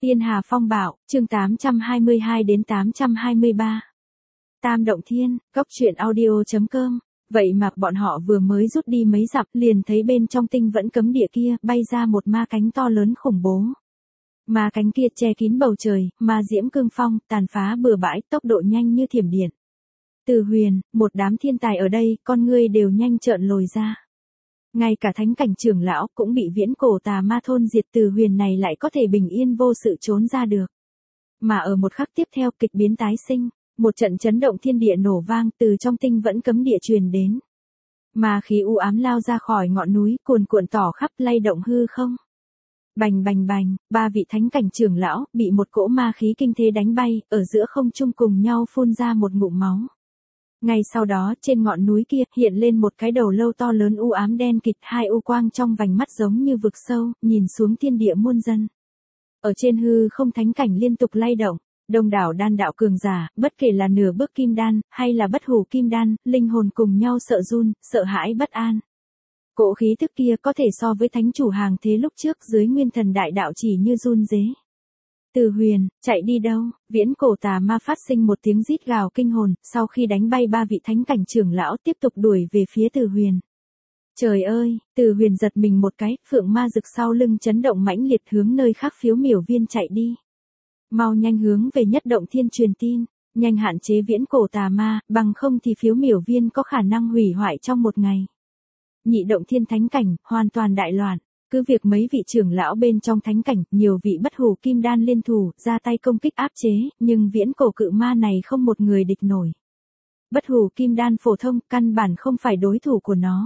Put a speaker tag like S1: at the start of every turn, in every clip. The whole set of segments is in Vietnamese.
S1: Tiên Hà Phong Bạo, chương 822 đến 823. Tam Động Thiên, góc truyện audio.com. Vậy mà bọn họ vừa mới rút đi mấy dặm liền thấy bên trong tinh vẫn cấm địa kia bay ra một ma cánh to lớn khủng bố. Ma cánh kia che kín bầu trời, ma diễm cương phong, tàn phá bừa bãi, tốc độ nhanh như thiểm điện. Từ Huyền, một đám thiên tài ở đây, con ngươi đều nhanh trợn lồi ra. Ngay cả thánh cảnh trưởng lão cũng bị viễn cổ tà ma thôn diệt. Từ Huyền này lại có thể bình yên vô sự trốn ra được. Mà ở một khắc tiếp theo kịch biến tái sinh, một trận chấn động thiên địa nổ vang từ trong tinh vẫn cấm địa truyền đến. Ma khí u ám lao ra khỏi ngọn núi cuồn cuộn tỏ khắp lay động hư không. Bành bành bành, ba vị thánh cảnh trưởng lão bị một cỗ ma khí kinh thế đánh bay, ở giữa không trung cùng nhau phun ra một ngụm máu. Ngay sau đó trên ngọn núi kia hiện lên một cái đầu lâu to lớn u ám đen kịt, hai u quang trong vành mắt giống như vực sâu, nhìn xuống thiên địa muôn dân. Ở trên hư không thánh cảnh liên tục lay động, đông đảo đan đạo cường giả, bất kể là nửa bước kim đan, hay là bất hủ kim đan, linh hồn cùng nhau sợ run, sợ hãi bất an. Cỗ khí thức kia có thể so với thánh chủ hàng thế lúc trước dưới nguyên thần đại đạo chỉ như run rế. Từ Huyền, chạy đi đâu? Viễn cổ tà ma phát sinh một tiếng rít gào kinh hồn, sau khi đánh bay ba vị thánh cảnh trưởng lão tiếp tục đuổi về phía Từ Huyền. Trời ơi, Từ Huyền giật mình một cái, phượng ma rực sau lưng chấn động mãnh liệt hướng nơi khác phiếu miểu viên chạy đi. Mau nhanh hướng về nhất động thiên truyền tin, nhanh hạn chế viễn cổ tà ma, bằng không thì phiếu miểu viên có khả năng hủy hoại trong một ngày. Nhị động thiên thánh cảnh, hoàn toàn đại loạn. Cứ việc mấy vị trưởng lão bên trong thánh cảnh, nhiều vị bất hủ kim đan liên thủ, ra tay công kích áp chế, nhưng viễn cổ cự ma này không một người địch nổi. Bất hủ kim đan phổ thông, căn bản không phải đối thủ của nó.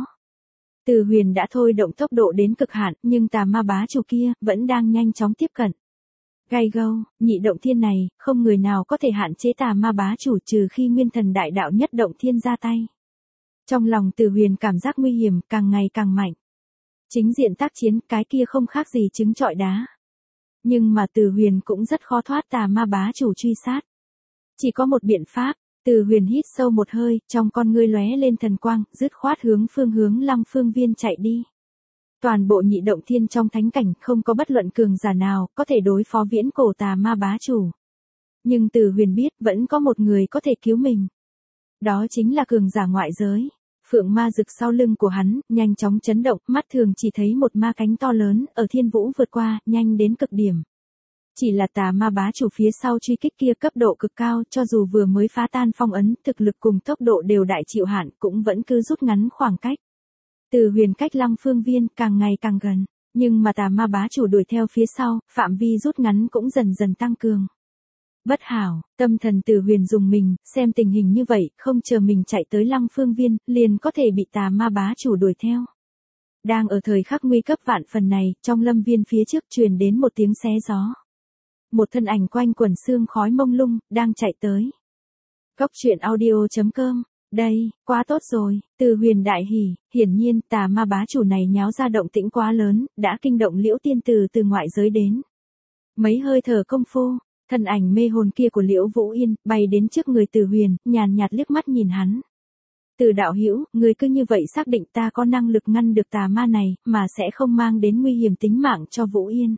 S1: Từ Huyền đã thôi động tốc độ đến cực hạn, nhưng tà ma bá chủ kia, vẫn đang nhanh chóng tiếp cận. Gay gâu, nhị động thiên này, không người nào có thể hạn chế tà ma bá chủ trừ khi nguyên thần đại đạo nhất động thiên ra tay. Trong lòng Từ Huyền cảm giác nguy hiểm, càng ngày càng mạnh. Chính diện tác chiến, cái kia không khác gì trứng trọi đá. Nhưng mà Từ Huyền cũng rất khó thoát tà ma bá chủ truy sát. Chỉ có một biện pháp, Từ Huyền hít sâu một hơi, trong con ngươi lóe lên thần quang, dứt khoát hướng Lăng Phương Viên chạy đi. Toàn bộ nhị động thiên trong thánh cảnh không có bất luận cường giả nào có thể đối phó viễn cổ tà ma bá chủ. Nhưng Từ Huyền biết vẫn có một người có thể cứu mình. Đó chính là cường giả ngoại giới. Phượng ma rực sau lưng của hắn, nhanh chóng chấn động, mắt thường chỉ thấy một ma cánh to lớn, ở thiên vũ vượt qua, nhanh đến cực điểm. Chỉ là tà ma bá chủ phía sau truy kích kia cấp độ cực cao, cho dù vừa mới phá tan phong ấn, thực lực cùng tốc độ đều đại chịu hạn, cũng vẫn cứ rút ngắn khoảng cách. Từ Huyền cách Lăng Phương Viên càng ngày càng gần, nhưng mà tà ma bá chủ đuổi theo phía sau, phạm vi rút ngắn cũng dần dần tăng cường. Bất hảo, tâm thần Từ Huyền dùng mình, xem tình hình như vậy, không chờ mình chạy tới Lăng Phương Viên, liền có thể bị tà ma bá chủ đuổi theo. Đang ở thời khắc nguy cấp vạn phần này, trong lâm viên phía trước truyền đến một tiếng xé gió. Một thân ảnh quanh quẩn sương khói mông lung, đang chạy tới. Góc truyện audio.com, đây, quá tốt rồi, Từ Huyền đại hỉ, hiển nhiên tà ma bá chủ này nháo ra động tĩnh quá lớn, đã kinh động Liễu tiên tử từ ngoại giới đến. Mấy hơi thở công phu. Thân ảnh mê hồn kia của Liễu Vũ Yên, bay đến trước người Từ Huyền, nhàn nhạt liếc mắt nhìn hắn. Từ đạo hữu, người cứ như vậy xác định ta có năng lực ngăn được tà ma này, mà sẽ không mang đến nguy hiểm tính mạng cho Vũ Yên.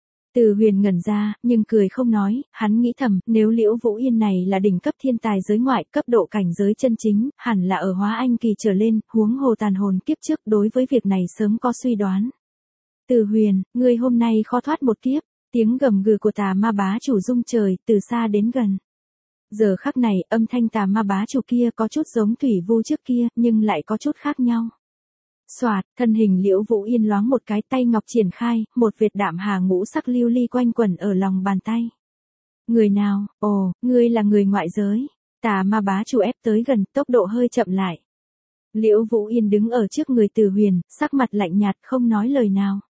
S1: Từ Huyền ngẩn ra, nhưng cười không nói, hắn nghĩ thầm, nếu Liễu Vũ Yên này là đỉnh cấp thiên tài giới ngoại, cấp độ cảnh giới chân chính, hẳn là ở hóa anh kỳ trở lên, huống hồ tàn hồn kiếp trước đối với việc này sớm có suy đoán. Từ Huyền, ngươi hôm nay khó thoát một kiếp. Tiếng gầm gừ của tà ma bá chủ rung trời, từ xa đến gần. Giờ khắc này, âm thanh tà ma bá chủ kia có chút giống Thủy Vu trước kia, nhưng lại có chút khác nhau. Soạt, thân hình Liễu Vũ Yên loáng một cái, tay ngọc triển khai, một vệt đạm hà ngũ sắc lưu ly quanh quẩn ở lòng bàn tay. Người nào? Ồ, ngươi là người ngoại giới. Tà ma bá chủ ép tới gần, tốc độ hơi chậm lại. Liễu Vũ Yên đứng ở trước người Từ Huyền, sắc mặt lạnh nhạt không nói lời nào.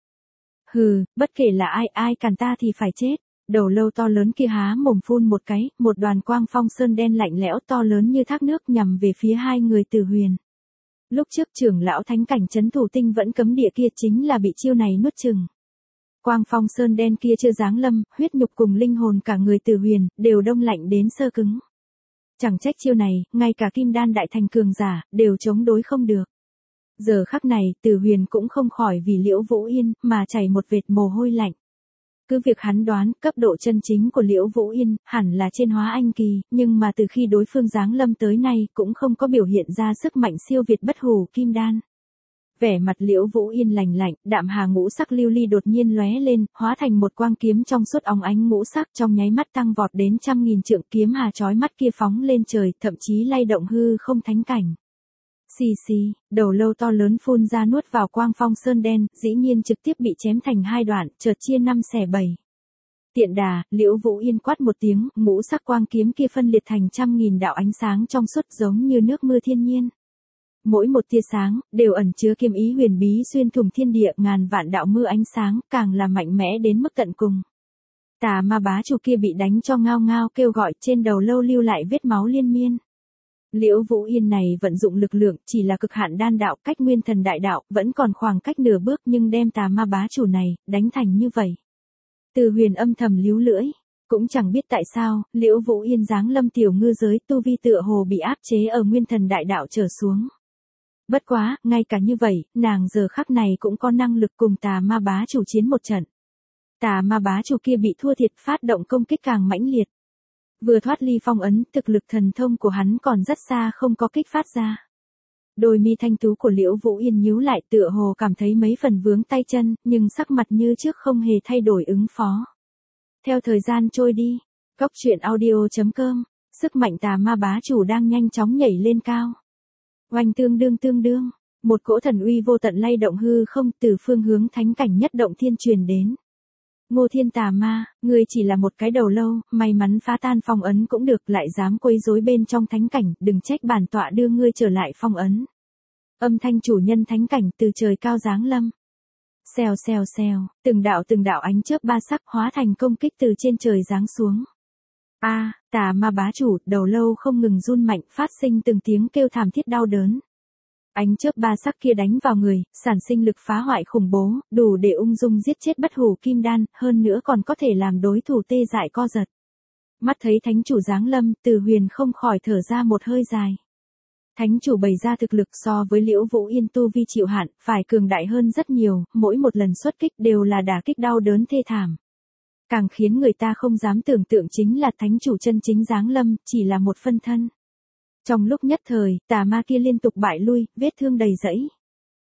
S1: Hừ, bất kể là ai cản ta thì phải chết. Đầu lâu to lớn kia há mồm phun một cái, một đoàn quang phong sơn đen lạnh lẽo to lớn như thác nước nhằm về phía hai người Từ Huyền. Lúc trước trưởng lão thánh cảnh trấn thủ tinh vẫn cấm địa kia chính là bị chiêu này nuốt chừng. Quang phong sơn đen kia chưa giáng lâm, huyết nhục cùng linh hồn cả người Từ Huyền, đều đông lạnh đến sơ cứng. Chẳng trách chiêu này, ngay cả kim đan đại thành cường giả, đều chống đối không được. Giờ khắc này, Từ Huyền cũng không khỏi vì Liễu Vũ Yên, mà chảy một vệt mồ hôi lạnh. Cứ việc hắn đoán, cấp độ chân chính của Liễu Vũ Yên, hẳn là trên Hóa Anh kỳ, nhưng mà từ khi đối phương giáng lâm tới nay, cũng không có biểu hiện ra sức mạnh siêu việt bất hủ kim đan. Vẻ mặt Liễu Vũ Yên lành lạnh, đạm hà ngũ sắc lưu ly đột nhiên lóe lên, hóa thành một quang kiếm trong suốt óng ánh ngũ sắc, trong nháy mắt tăng vọt đến 100.000 trượng, kiếm hà chói mắt kia phóng lên trời, thậm chí lay động hư không thánh cảnh. Xì xì, đầu lâu to lớn phun ra nuốt vào quang phong sơn đen, dĩ nhiên trực tiếp bị chém thành hai đoạn, chợt chia 5 xẻ 7. Tiện đà, Liễu Vũ Yên quát một tiếng, ngũ sắc quang kiếm kia phân liệt thành 100.000 đạo ánh sáng trong suốt giống như nước mưa thiên nhiên. Mỗi một tia sáng, đều ẩn chứa kiếm ý huyền bí xuyên thủng thiên địa, ngàn vạn đạo mưa ánh sáng, càng là mạnh mẽ đến mức tận cùng. Tà ma bá chủ kia bị đánh cho ngao ngao kêu gọi, trên đầu lâu lưu lại vết máu liên miên. Liễu Vũ Yên này vận dụng lực lượng chỉ là cực hạn đan đạo, cách nguyên thần đại đạo, vẫn còn khoảng cách nửa bước, nhưng đem tà ma bá chủ này, đánh thành như vậy. Từ Huyền âm thầm líu lưỡi, cũng chẳng biết tại sao, Liễu Vũ Yên giáng lâm tiểu ngư giới, tu vi tựa hồ bị áp chế ở nguyên thần đại đạo trở xuống. Bất quá, ngay cả như vậy, nàng giờ khắc này cũng có năng lực cùng tà ma bá chủ chiến một trận. Tà ma bá chủ kia bị thua thiệt, phát động công kích càng mãnh liệt. Vừa thoát ly phong ấn, thực lực thần thông của hắn còn rất xa không có kích phát ra. Đôi mi thanh tú của Liễu Vũ Yên nhíu lại, tựa hồ cảm thấy mấy phần vướng tay chân, nhưng sắc mặt như trước không hề thay đổi ứng phó. Theo thời gian trôi đi, goctruyện.audio.com, sức mạnh tà ma bá chủ đang nhanh chóng nhảy lên cao. Oanh tương đương, một cỗ thần uy vô tận lay động hư không, từ phương hướng thánh cảnh nhất động thiên truyền đến. Ngô Thiên tà ma, ngươi chỉ là một cái đầu lâu, may mắn phá tan phong ấn cũng được, lại dám quấy rối bên trong thánh cảnh, đừng trách bản tọa đưa ngươi trở lại phong ấn. Âm thanh chủ nhân thánh cảnh từ trời cao giáng lâm. Xèo xèo xèo, từng đạo ánh chớp ba sắc hóa thành công kích từ trên trời giáng xuống. Tà ma bá chủ, đầu lâu không ngừng run mạnh, phát sinh từng tiếng kêu thảm thiết đau đớn. Ánh chớp ba sắc kia đánh vào người, sản sinh lực phá hoại khủng bố, đủ để ung dung giết chết bất hủ kim đan, hơn nữa còn có thể làm đối thủ tê dại co giật. Mắt thấy thánh chủ giáng lâm, Từ Huyền không khỏi thở ra một hơi dài. Thánh chủ bày ra thực lực so với Liễu Vũ Yên tu vi chịu hạn, phải cường đại hơn rất nhiều, mỗi một lần xuất kích đều là đả kích đau đớn thê thảm. Càng khiến người ta không dám tưởng tượng chính là thánh chủ chân chính giáng lâm, chỉ là một phân thân. Trong lúc nhất thời, tà ma kia liên tục bại lui, vết thương đầy rẫy.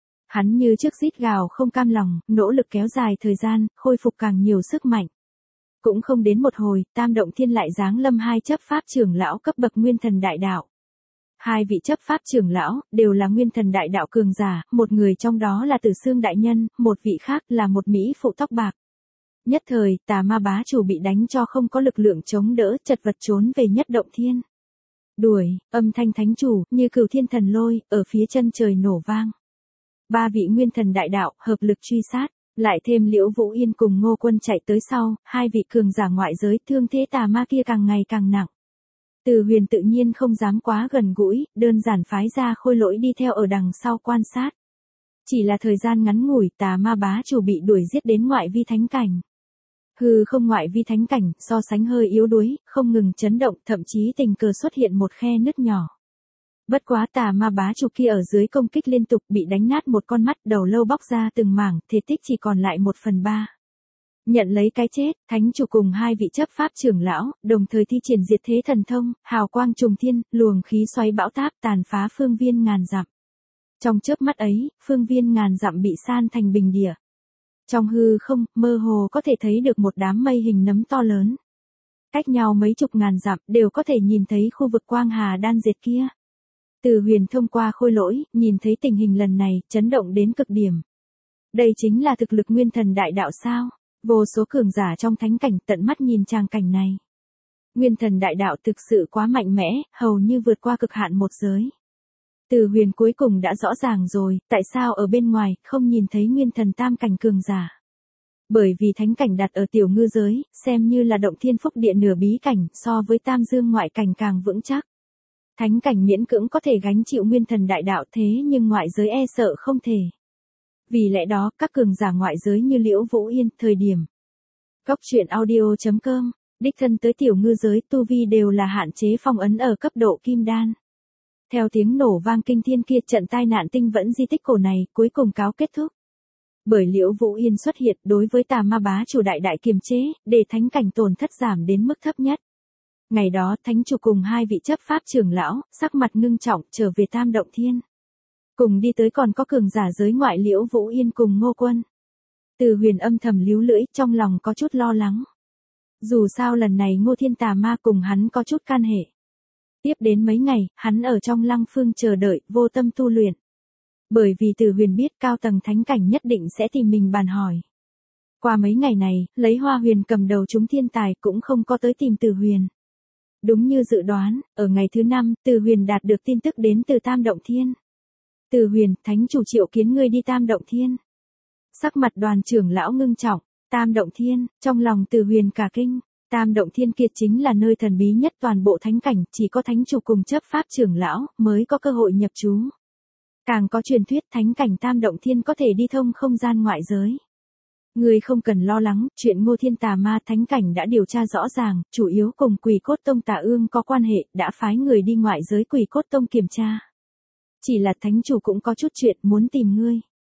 S1: Hắn như trước rít gào không cam lòng, nỗ lực kéo dài thời gian, khôi phục càng nhiều sức mạnh. Cũng không đến một hồi, Tam Động Thiên lại giáng lâm hai chấp pháp trưởng lão cấp bậc nguyên thần đại đạo. Hai vị chấp pháp trưởng lão, đều là nguyên thần đại đạo cường giả, một người trong đó là Tử Xương đại nhân, một vị khác là một mỹ phụ tóc bạc. Nhất thời, tà ma bá chủ bị đánh cho không có lực lượng chống đỡ, chật vật trốn về nhất động thiên. Đuổi, âm thanh thánh chủ, như cửu thiên thần lôi, ở phía chân trời nổ vang. Ba vị nguyên thần đại đạo, hợp lực truy sát, lại thêm Liễu Vũ Yên cùng Ngô Quân chạy tới sau, hai vị cường giả ngoại giới, thương thế tà ma kia càng ngày càng nặng. Từ Huyền tự nhiên không dám quá gần gũi, đơn giản phái ra Khôi Lỗi đi theo ở đằng sau quan sát. Chỉ là thời gian ngắn ngủi, tà ma bá chủ bị đuổi giết đến ngoại vi thánh cảnh. Hư không ngoại vi thánh cảnh, so sánh hơi yếu đuối, không ngừng chấn động, thậm chí tình cờ xuất hiện một khe nứt nhỏ. Bất quá tà ma bá chủ kia ở dưới công kích liên tục bị đánh nát một con mắt, đầu lâu bóc ra từng mảng, thể tích chỉ còn lại 1/3. Nhận lấy cái chết, thánh chủ cùng hai vị chấp pháp trưởng lão, đồng thời thi triển diệt thế thần thông, hào quang trùng thiên, luồng khí xoáy bão táp tàn phá phương viên ngàn dặm. Trong chớp mắt ấy, phương viên ngàn dặm bị san thành bình địa. Trong hư không, mơ hồ có thể thấy được một đám mây hình nấm to lớn. Cách nhau mấy chục ngàn dặm, đều có thể nhìn thấy khu vực quang hà đan diệt kia. Từ Huyền thông qua Khôi Lỗi, nhìn thấy tình hình lần này, chấn động đến cực điểm. Đây chính là thực lực nguyên thần đại đạo sao? Vô số cường giả trong thánh cảnh tận mắt nhìn tràng cảnh này. Nguyên thần đại đạo thực sự quá mạnh mẽ, hầu như vượt qua cực hạn một giới. Từ Huyền cuối cùng đã rõ ràng rồi, tại sao ở bên ngoài, không nhìn thấy nguyên thần tam cảnh cường giả. Bởi vì thánh cảnh đặt ở tiểu ngư giới, xem như là động thiên phúc địa nửa bí cảnh, so với tam dương ngoại cảnh càng vững chắc. Thánh cảnh miễn cưỡng có thể gánh chịu nguyên thần đại đạo, thế nhưng ngoại giới e sợ không thể. Vì lẽ đó, các cường giả ngoại giới như Liễu Vũ Yên, thời điểm goctruyện.audio.com, đích thân tới tiểu ngư giới, tu vi đều là hạn chế phong ấn ở cấp độ kim đan. Theo tiếng nổ vang kinh thiên kia, trận tai nạn tinh vẫn di tích cổ này cuối cùng cáo kết thúc. Bởi Liễu Vũ Yên xuất hiện đối với tà ma bá chủ đại đại kiềm chế, để thánh cảnh tổn thất giảm đến mức thấp nhất. Ngày đó thánh chủ cùng hai vị chấp pháp trưởng lão, sắc mặt ngưng trọng trở về Tam Động Thiên. Cùng đi tới còn có cường giả giới ngoại Liễu Vũ Yên cùng Ngô Quân. Từ Huyền âm thầm líu lưỡi, trong lòng có chút lo lắng. Dù sao lần này Ngô Thiên tà ma cùng hắn có chút can hệ. Tiếp đến mấy ngày, hắn ở trong Lăng Phương chờ đợi, vô tâm tu luyện. Bởi vì Từ Huyền biết cao tầng thánh cảnh nhất định sẽ tìm mình bàn hỏi. Qua mấy ngày này, lấy Hoa Huyền cầm đầu chúng thiên tài cũng không có tới tìm Từ Huyền. Đúng như dự đoán, ở ngày thứ 5, Từ Huyền đạt được tin tức đến từ Tam Động Thiên. Từ Huyền, thánh chủ triệu kiến ngươi đi Tam Động Thiên. Sắc mặt Đoàn trưởng lão ngưng trọng, Tam Động Thiên, trong lòng Từ Huyền cả kinh. Tam Động Thiên kiệt chính là nơi thần bí nhất toàn bộ thánh cảnh, chỉ có thánh chủ cùng chấp pháp trưởng lão mới có cơ hội nhập trú. Càng có truyền thuyết thánh cảnh Tam Động Thiên có thể đi thông không gian ngoại giới. Ngươi không cần lo lắng, chuyện Ngô Thiên tà ma thánh cảnh đã điều tra rõ ràng, chủ yếu cùng Quỷ Cốt Tông Tà Ương có quan hệ, đã phái người đi ngoại giới Quỷ Cốt Tông kiểm tra. Chỉ là thánh chủ cũng có chút chuyện muốn tìm ngươi.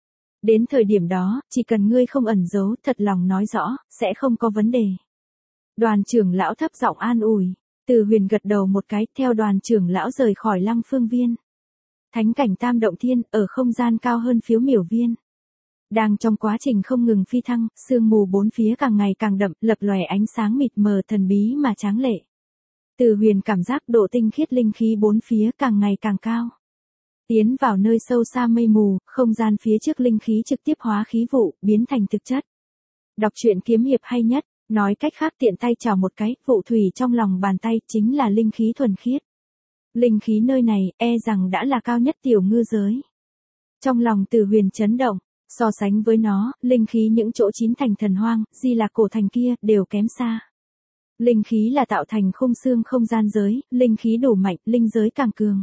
S1: Đến thời điểm đó, chỉ cần ngươi không ẩn giấu, thật lòng nói rõ, sẽ không có vấn đề. Đoàn trưởng lão thấp giọng an ủi. Từ Huyền gật đầu một cái, theo đoàn trưởng lão rời khỏi Lăng Phương Viên. Thánh cảnh Tam Động Thiên, ở không gian cao hơn Phiếu Miểu Viên. Đang trong quá trình không ngừng phi thăng, sương mù bốn phía càng ngày càng đậm, lập lòe ánh sáng mịt mờ thần bí mà tráng lệ. Từ Huyền cảm giác độ tinh khiết linh khí bốn phía càng ngày càng cao. Tiến vào nơi sâu xa mây mù, không gian phía trước linh khí trực tiếp hóa khí vụ, biến thành thực chất. Đọc truyện kiếm hiệp hay nhất, nói cách khác tiện tay chào một cái, vụ thủy trong lòng bàn tay chính là linh khí thuần khiết. Linh khí nơi này, e rằng đã là cao nhất tiểu ngư giới. Trong lòng Từ Huyền chấn động, so sánh với nó, linh khí những chỗ chín thành thần hoang, Di Lạc cổ thành kia, đều kém xa. Linh khí là tạo thành khung xương không gian giới, linh khí đủ mạnh, linh giới càng cường.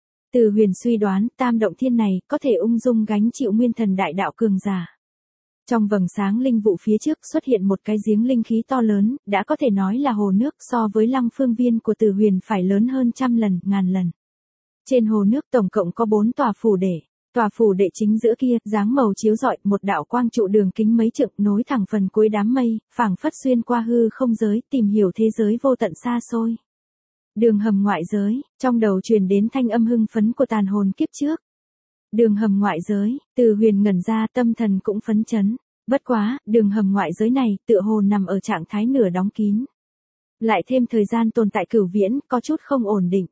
S1: Từ Huyền suy đoán, Tam Động Thiên này, có thể ung dung gánh chịu nguyên thần đại đạo cường giả. Trong vầng sáng linh vụ phía trước xuất hiện một cái giếng linh khí to lớn, đã có thể nói là hồ nước so với Lăng Phương Viên của Từ Huyền phải lớn hơn trăm lần, ngàn lần. Trên hồ nước tổng cộng có 4 tòa phủ đệ. Tòa phủ đệ chính giữa kia, dáng màu chiếu rọi, một đạo quang trụ đường kính mấy trượng nối thẳng phần cuối đám mây, phảng phất xuyên qua hư không giới, tìm hiểu thế giới vô tận xa xôi. Đường hầm ngoại giới, trong đầu truyền đến thanh âm hưng phấn của tàn hồn kiếp trước. Đường hầm ngoại giới, Từ Huyền ngẩn ra, tâm thần cũng phấn chấn. Bất quá, đường hầm ngoại giới này, tựa hồ nằm ở trạng thái nửa đóng kín. Lại thêm thời gian tồn tại cửu viễn, có chút không ổn định.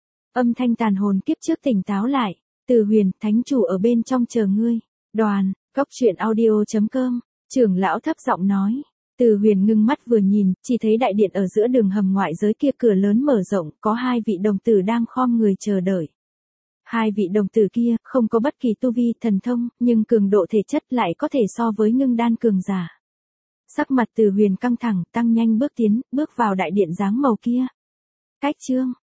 S1: Âm thanh tàn hồn kiếp trước tỉnh táo lại. Từ Huyền, thánh chủ ở bên trong chờ ngươi. Đoàn, góc truyện audio.com, trưởng lão thấp giọng nói. Từ Huyền ngưng mắt vừa nhìn, chỉ thấy đại điện ở giữa đường hầm ngoại giới kia cửa lớn mở rộng, có hai vị đồng tử đang khom người chờ đợi. Hai vị đồng tử kia, không có bất kỳ tu vi thần thông, nhưng cường độ thể chất lại có thể so với ngưng đan cường giả. Sắc mặt Từ Huyền căng thẳng, tăng nhanh bước tiến, bước vào đại điện dáng màu kia. Cách chương,